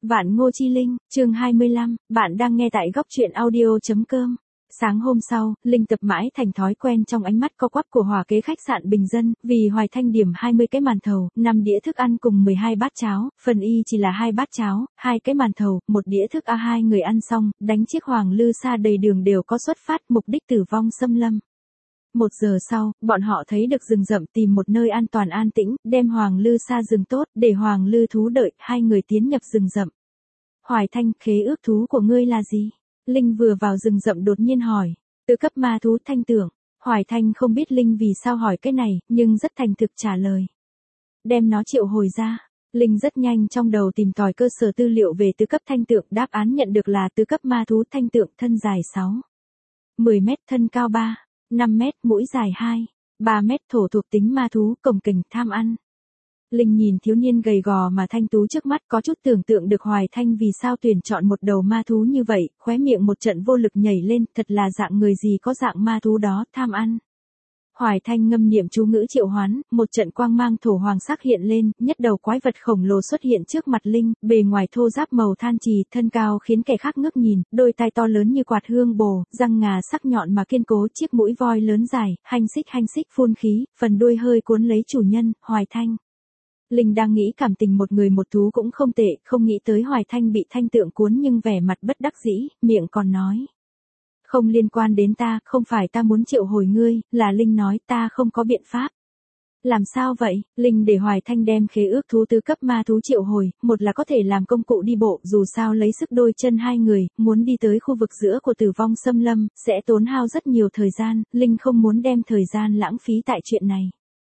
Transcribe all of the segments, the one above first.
Vạn Ngô Chi Linh, chương 25, bạn đang nghe tại góc truyện audio.com. Sáng hôm sau, Linh tập mãi thành thói quen trong ánh mắt co quắp của hòa kế khách sạn bình dân, vì Hoài Thanh điểm 20 cái màn thầu, 5 đĩa thức ăn cùng 12 bát cháo, phần y chỉ là 2 bát cháo, 2 cái màn thầu, 1 đĩa thức A. Hai người ăn xong, đánh chiếc Hoàng Lư Sa đầy đường đều có xuất phát, mục đích Tử Vong Xâm Lâm. 1 giờ sau, bọn họ thấy được rừng rậm, tìm một nơi an toàn an tĩnh, đem Hoàng Lư Sa dừng tốt, để Hoàng Lư thú đợi, hai người tiến nhập rừng rậm. Hoài Thanh, khế ước thú của ngươi là gì? Linh vừa vào rừng rậm đột nhiên hỏi. Tứ cấp ma thú Thanh Tưởng. Hoài Thanh không biết Linh vì sao hỏi cái này, nhưng rất thành thực trả lời. Đem nó triệu hồi ra. Linh rất nhanh trong đầu tìm tòi cơ sở tư liệu về tứ cấp Thanh Tượng, đáp án nhận được là tứ cấp ma thú Thanh Tượng, thân dài 10 mét, thân cao 5 mét, mũi dài 3 mét, thổ thuộc tính ma thú, cồng kềnh, tham ăn. Linh nhìn thiếu niên gầy gò mà thanh tú trước mắt, có chút tưởng tượng được Hoài Thanh vì sao tuyển chọn một đầu ma thú như vậy, khóe miệng một trận vô lực nhảy lên, thật là dạng người gì có dạng ma thú đó, tham ăn. Hoài Thanh ngâm niệm chú ngữ triệu hoán, một trận quang mang thổ hoàng sắc hiện lên, nhất đầu quái vật khổng lồ xuất hiện trước mặt Linh, bề ngoài thô ráp màu than trì, thân cao khiến kẻ khác ngước nhìn, đôi tai to lớn như quạt hương bồ, răng ngà sắc nhọn mà kiên cố, chiếc mũi voi lớn dài, hành xích phun khí, phần đuôi hơi cuốn lấy chủ nhân, Hoài Thanh. Linh đang nghĩ cảm tình một người một thú cũng không tệ, không nghĩ tới Hoài Thanh bị Thanh Tượng cuốn nhưng vẻ mặt bất đắc dĩ, miệng còn nói. Không liên quan đến ta, không phải ta muốn triệu hồi ngươi, là Linh nói, ta không có biện pháp. Làm sao vậy? Linh để Hoài Thanh đem khế ước thú tứ cấp ma thú triệu hồi, một là có thể làm công cụ đi bộ, dù sao lấy sức đôi chân hai người, muốn đi tới khu vực giữa của Tử Vong Xâm Lâm, sẽ tốn hao rất nhiều thời gian, Linh không muốn đem thời gian lãng phí tại chuyện này.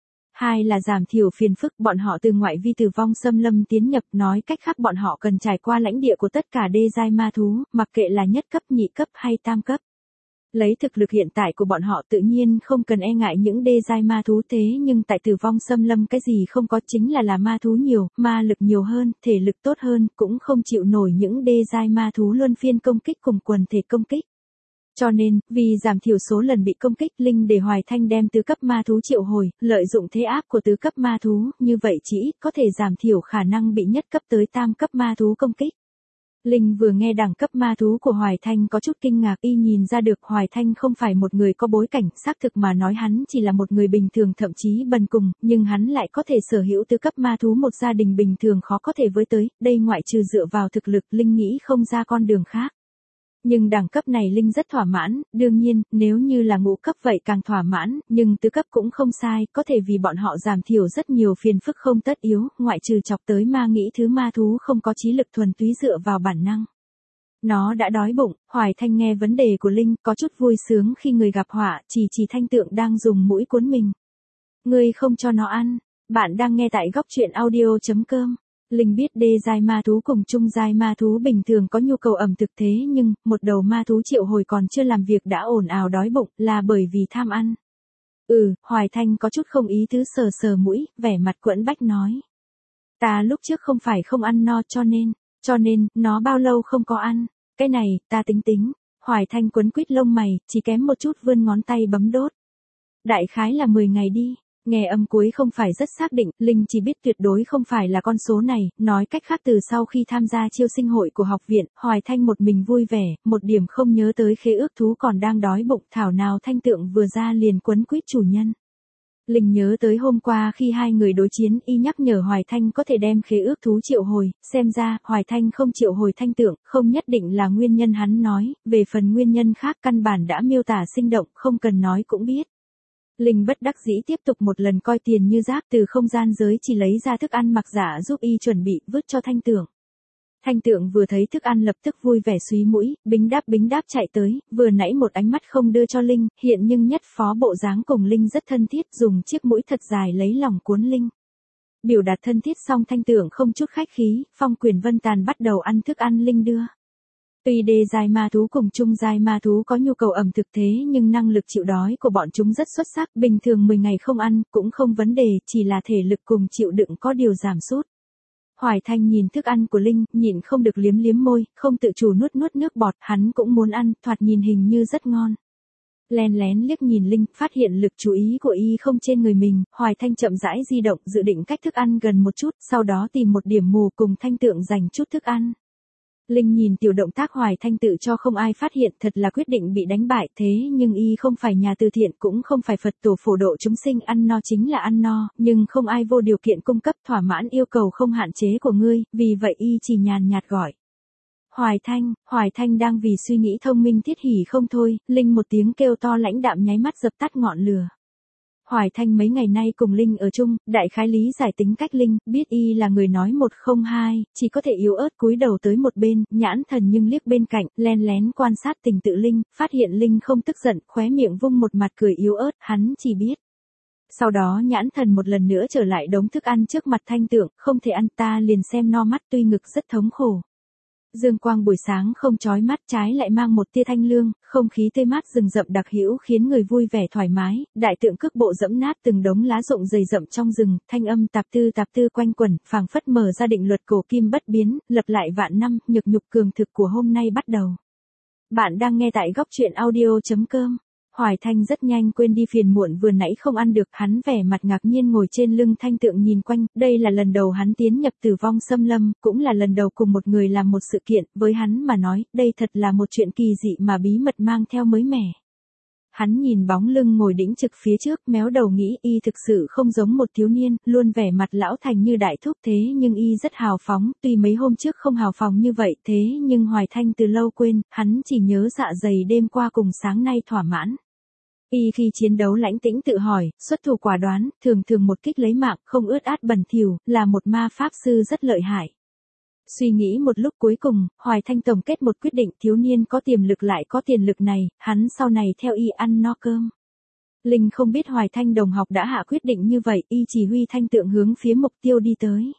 Hai là giảm thiểu phiền phức, bọn họ từ ngoại vi Tử Vong Xâm Lâm tiến nhập, nói cách khác bọn họ cần trải qua lãnh địa của tất cả đê giai ma thú, mặc kệ là nhất cấp, nhị cấp hay tam cấp. Lấy thực lực hiện tại của bọn họ tự nhiên không cần e ngại những đê giai ma thú, thế nhưng tại Tử Vong Xâm Lâm cái gì không có, chính là ma thú nhiều, ma lực nhiều hơn, thể lực tốt hơn, cũng không chịu nổi những đê giai ma thú luân phiên công kích cùng quần thể công kích. Cho nên, vì giảm thiểu số lần bị công kích, Linh để Hoài Thanh đem tứ cấp ma thú triệu hồi, lợi dụng thế áp của tứ cấp ma thú, như vậy chỉ ít có thể giảm thiểu khả năng bị nhất cấp tới tam cấp ma thú công kích. Linh vừa nghe đẳng cấp ma thú của Hoài Thanh có chút kinh ngạc, y nhìn ra được Hoài Thanh không phải một người có bối cảnh, xác thực mà nói hắn chỉ là một người bình thường thậm chí bần cùng, nhưng hắn lại có thể sở hữu tứ cấp ma thú, một gia đình bình thường khó có thể với tới, đây ngoại trừ dựa vào thực lực, Linh nghĩ không ra con đường khác. Nhưng đẳng cấp này Linh rất thỏa mãn, đương nhiên, nếu như là ngũ cấp vậy càng thỏa mãn, nhưng tứ cấp cũng không sai, có thể vì bọn họ giảm thiểu rất nhiều phiền phức không tất yếu, ngoại trừ chọc tới ma nghĩ thứ ma thú không có trí lực, thuần túy dựa vào bản năng. Nó đã đói bụng, Hoài Thanh nghe vấn đề của Linh, có chút vui sướng khi người gặp họa, chỉ Thanh Tượng đang dùng mũi cuốn mình. Ngươi không cho nó ăn, bạn đang nghe tại góc truyện audio.com. Linh biết đê giai ma thú cùng trung giai ma thú bình thường có nhu cầu ẩm thực, thế nhưng, một đầu ma thú triệu hồi còn chưa làm việc đã ồn ào đói bụng, là bởi vì tham ăn. Hoài Thanh có chút không ý tứ sờ mũi, vẻ mặt quẫn bách nói. Ta lúc trước không phải không ăn no cho nên, nó bao lâu không có ăn, cái này, ta tính. Hoài Thanh quấn quýt lông mày, chỉ kém một chút vươn ngón tay bấm đốt. Đại khái là 10 ngày đi. Nghe âm cuối không phải rất xác định, Linh chỉ biết tuyệt đối không phải là con số này, nói cách khác từ sau khi tham gia chiêu sinh hội của học viện, Hoài Thanh một mình vui vẻ, một điểm không nhớ tới khế ước thú còn đang đói bụng, thảo nào Thanh Tượng vừa ra liền quấn quýt chủ nhân. Linh nhớ tới hôm qua khi hai người đối chiến, y nhắc nhở Hoài Thanh có thể đem khế ước thú triệu hồi, xem ra, Hoài Thanh không triệu hồi Thanh Tượng, không nhất định là nguyên nhân hắn nói, về phần nguyên nhân khác căn bản đã miêu tả sinh động, không cần nói cũng biết. Linh bất đắc dĩ tiếp tục một lần coi tiền như rác, từ không gian giới chỉ lấy ra thức ăn mặc giả giúp y chuẩn bị, vứt cho Thanh Tượng. Thanh Tượng vừa thấy thức ăn lập tức vui vẻ súy mũi, bính đáp chạy tới, vừa nãy một ánh mắt không đưa cho Linh, hiện nhưng nhất phó bộ dáng cùng Linh rất thân thiết, dùng chiếc mũi thật dài lấy lòng cuốn Linh. Biểu đạt thân thiết xong Thanh Tượng không chút khách khí, phong quyền vân tàn bắt đầu ăn thức ăn Linh đưa. Tuy đê giai ma thú cùng trung giai ma thú có nhu cầu ẩm thực, thế nhưng năng lực chịu đói của bọn chúng rất xuất sắc, bình thường 10 ngày không ăn, cũng không vấn đề, chỉ là thể lực cùng chịu đựng có điều giảm sút. Hoài Thanh nhìn thức ăn của Linh, nhịn không được liếm môi, không tự chủ nuốt nước bọt, hắn cũng muốn ăn, thoạt nhìn hình như rất ngon. Len lén liếc nhìn Linh, phát hiện lực chú ý của y không trên người mình, Hoài Thanh chậm rãi di động, dự định cách thức ăn gần một chút, sau đó tìm một điểm mù cùng Thanh Tượng dành chút thức ăn. Linh nhìn tiểu động tác Hoài Thanh tự cho không ai phát hiện, thật là quyết định bị đánh bại, thế nhưng y không phải nhà từ thiện, cũng không phải Phật tổ phổ độ chúng sinh, ăn no chính là ăn no, nhưng không ai vô điều kiện cung cấp thỏa mãn yêu cầu không hạn chế của ngươi, vì vậy y chỉ nhàn nhạt gọi. Hoài Thanh đang vì suy nghĩ thông minh thiết hỉ không thôi, Linh một tiếng kêu to lãnh đạm nháy mắt dập tắt ngọn lửa. Hoài Thanh mấy ngày nay cùng Linh ở chung, đại khái lý giải tính cách Linh, biết y là người nói một không hai, chỉ có thể yếu ớt cúi đầu tới một bên, nhãn thần nhưng liếc bên cạnh, len lén quan sát tình tự Linh, phát hiện Linh không tức giận, khóe miệng vung một mặt cười yếu ớt, hắn chỉ biết. Sau đó nhãn thần một lần nữa trở lại đống thức ăn trước mặt Thanh Tượng, không thể ăn ta liền xem no mắt tuy ngực rất thống khổ. Dương quang buổi sáng không chói mắt trái lại mang một tia thanh lương, không khí tươi mát rừng rậm đặc hữu khiến người vui vẻ thoải mái, đại tượng cước bộ dẫm nát từng đống lá rụng dày rậm trong rừng, thanh âm tạp tư quanh quẩn, phảng phất mở ra định luật cổ kim bất biến, lập lại vạn năm, nhược nhục cường thực của hôm nay bắt đầu. Bạn đang nghe tại góc truyện audio.com. Hoài Thanh rất nhanh quên đi phiền muộn vừa nãy không ăn được, hắn vẻ mặt ngạc nhiên ngồi trên lưng Thanh Tượng nhìn quanh, đây là lần đầu hắn tiến nhập Tử Vong Xâm Lâm, cũng là lần đầu cùng một người làm một sự kiện, với hắn mà nói, đây thật là một chuyện kỳ dị mà bí mật mang theo mới mẻ. Hắn nhìn bóng lưng ngồi đĩnh trực phía trước, méo đầu nghĩ y thực sự không giống một thiếu niên, luôn vẻ mặt lão thành như đại thúc thế nhưng y rất hào phóng, tuy mấy hôm trước không hào phóng như vậy thế nhưng Hoài Thanh từ lâu quên, hắn chỉ nhớ dạ dày đêm qua cùng sáng nay thỏa mãn. Y khi chiến đấu lãnh tĩnh tự hỏi, xuất thủ quả đoán, thường một kích lấy mạng, không ướt át bẩn thỉu, là một ma pháp sư rất lợi hại. Suy nghĩ một lúc cuối cùng, Hoài Thanh tổng kết một quyết định, thiếu niên có tiềm lực lại có tiền lực này, hắn sau này theo y ăn no cơm. Linh không biết Hoài Thanh đồng học đã hạ quyết định như vậy, y chỉ huy Thanh Tượng hướng phía mục tiêu đi tới.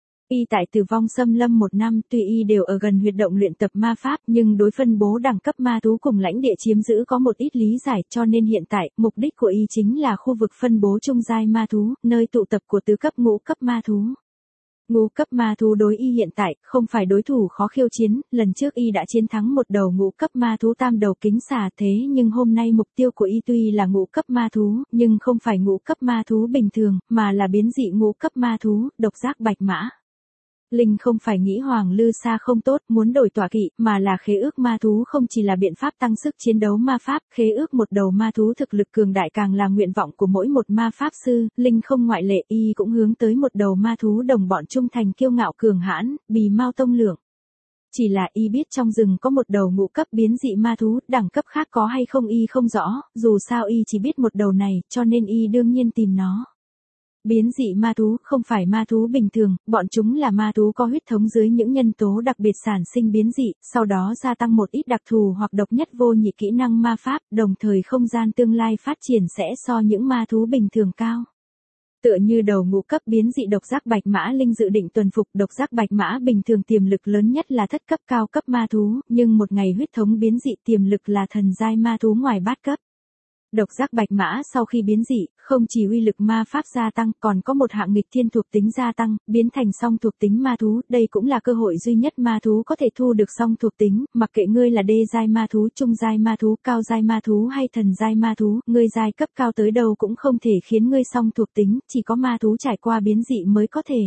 Y tại Tử Vong Xâm Lâm 1 năm, tuy y đều ở gần huyệt động luyện tập ma pháp, nhưng đối phân bố đẳng cấp ma thú cùng lãnh địa chiếm giữ có một ít lý giải, cho nên hiện tại, mục đích của y chính là khu vực phân bố trung giai ma thú, nơi tụ tập của tứ cấp ngũ cấp ma thú. Ngũ cấp ma thú đối y hiện tại, không phải đối thủ khó khiêu chiến, lần trước y đã chiến thắng một đầu ngũ cấp ma thú tam đầu kính xà thế nhưng hôm nay mục tiêu của y tuy là ngũ cấp ma thú, nhưng không phải ngũ cấp ma thú bình thường, mà là biến dị ngũ cấp ma thú, độc giác bạch mã. Linh không phải nghĩ Hoàng Lư Sa không tốt, muốn đổi tọa kỵ, mà là khế ước ma thú không chỉ là biện pháp tăng sức chiến đấu ma pháp, khế ước một đầu ma thú thực lực cường đại càng là nguyện vọng của mỗi một ma pháp sư, Linh không ngoại lệ, y cũng hướng tới một đầu ma thú đồng bọn trung thành kiêu ngạo cường hãn, Bì Mao Tông Lượng. Chỉ là y biết trong rừng có một đầu ngũ cấp biến dị ma thú, đẳng cấp khác có hay không y không rõ, dù sao y chỉ biết một đầu này, cho nên y đương nhiên tìm nó. Biến dị ma thú không phải ma thú bình thường, bọn chúng là ma thú có huyết thống dưới những nhân tố đặc biệt sản sinh biến dị, sau đó gia tăng một ít đặc thù hoặc độc nhất vô nhị kỹ năng ma pháp, đồng thời không gian tương lai phát triển sẽ so những ma thú bình thường cao. Tựa như đầu ngũ cấp biến dị độc giác bạch mã, Linh dự định tuần phục độc giác bạch mã bình thường tiềm lực lớn nhất là thất cấp cao cấp ma thú, nhưng một ngày huyết thống biến dị tiềm lực là thần giai ma thú ngoài bát cấp. Độc giác bạch mã sau khi biến dị, không chỉ uy lực ma pháp gia tăng, còn có một hạng nghịch thiên thuộc tính gia tăng, biến thành song thuộc tính ma thú, đây cũng là cơ hội duy nhất ma thú có thể thu được song thuộc tính, mặc kệ ngươi là đê giai ma thú, trung giai ma thú, cao giai ma thú hay thần giai ma thú, ngươi giai cấp cao tới đâu cũng không thể khiến ngươi song thuộc tính, chỉ có ma thú trải qua biến dị mới có thể.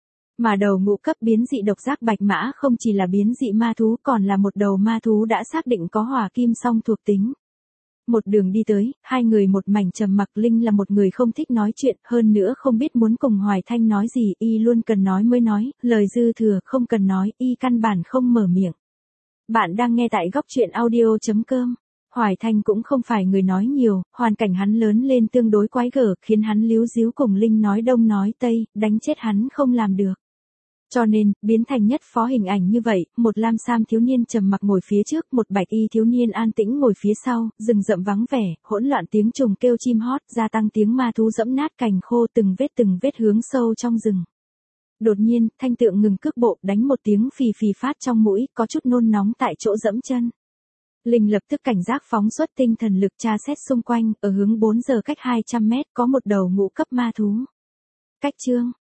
Mà đầu ngũ cấp biến dị độc giác bạch mã không chỉ là biến dị ma thú còn là một đầu ma thú đã xác định có hỏa kim song thuộc tính. Một đường đi tới, hai người một mảnh trầm mặc, Linh là một người không thích nói chuyện, hơn nữa không biết muốn cùng Hoài Thanh nói gì, y luôn cần nói mới nói, lời dư thừa không cần nói, y căn bản không mở miệng. Bạn đang nghe tại góc truyện audio.com. Hoài Thanh cũng không phải người nói nhiều, hoàn cảnh hắn lớn lên tương đối quái gở, khiến hắn líu díu cùng Linh nói đông nói tây, đánh chết hắn không làm được. Cho nên, biến thành nhất phó hình ảnh như vậy, một lam sam thiếu niên trầm mặc ngồi phía trước, một bạch y thiếu niên an tĩnh ngồi phía sau, rừng rậm vắng vẻ, hỗn loạn tiếng trùng kêu chim hót, gia tăng tiếng ma thú dẫm nát cành khô từng vết hướng sâu trong rừng. Đột nhiên, Thanh Tượng ngừng cước bộ, đánh một tiếng phì phì phát trong mũi, có chút nôn nóng tại chỗ dẫm chân. Linh lập tức cảnh giác phóng xuất tinh thần lực tra xét xung quanh, ở hướng 4 giờ cách 200 mét có một đầu ngũ cấp ma thú. Cách chương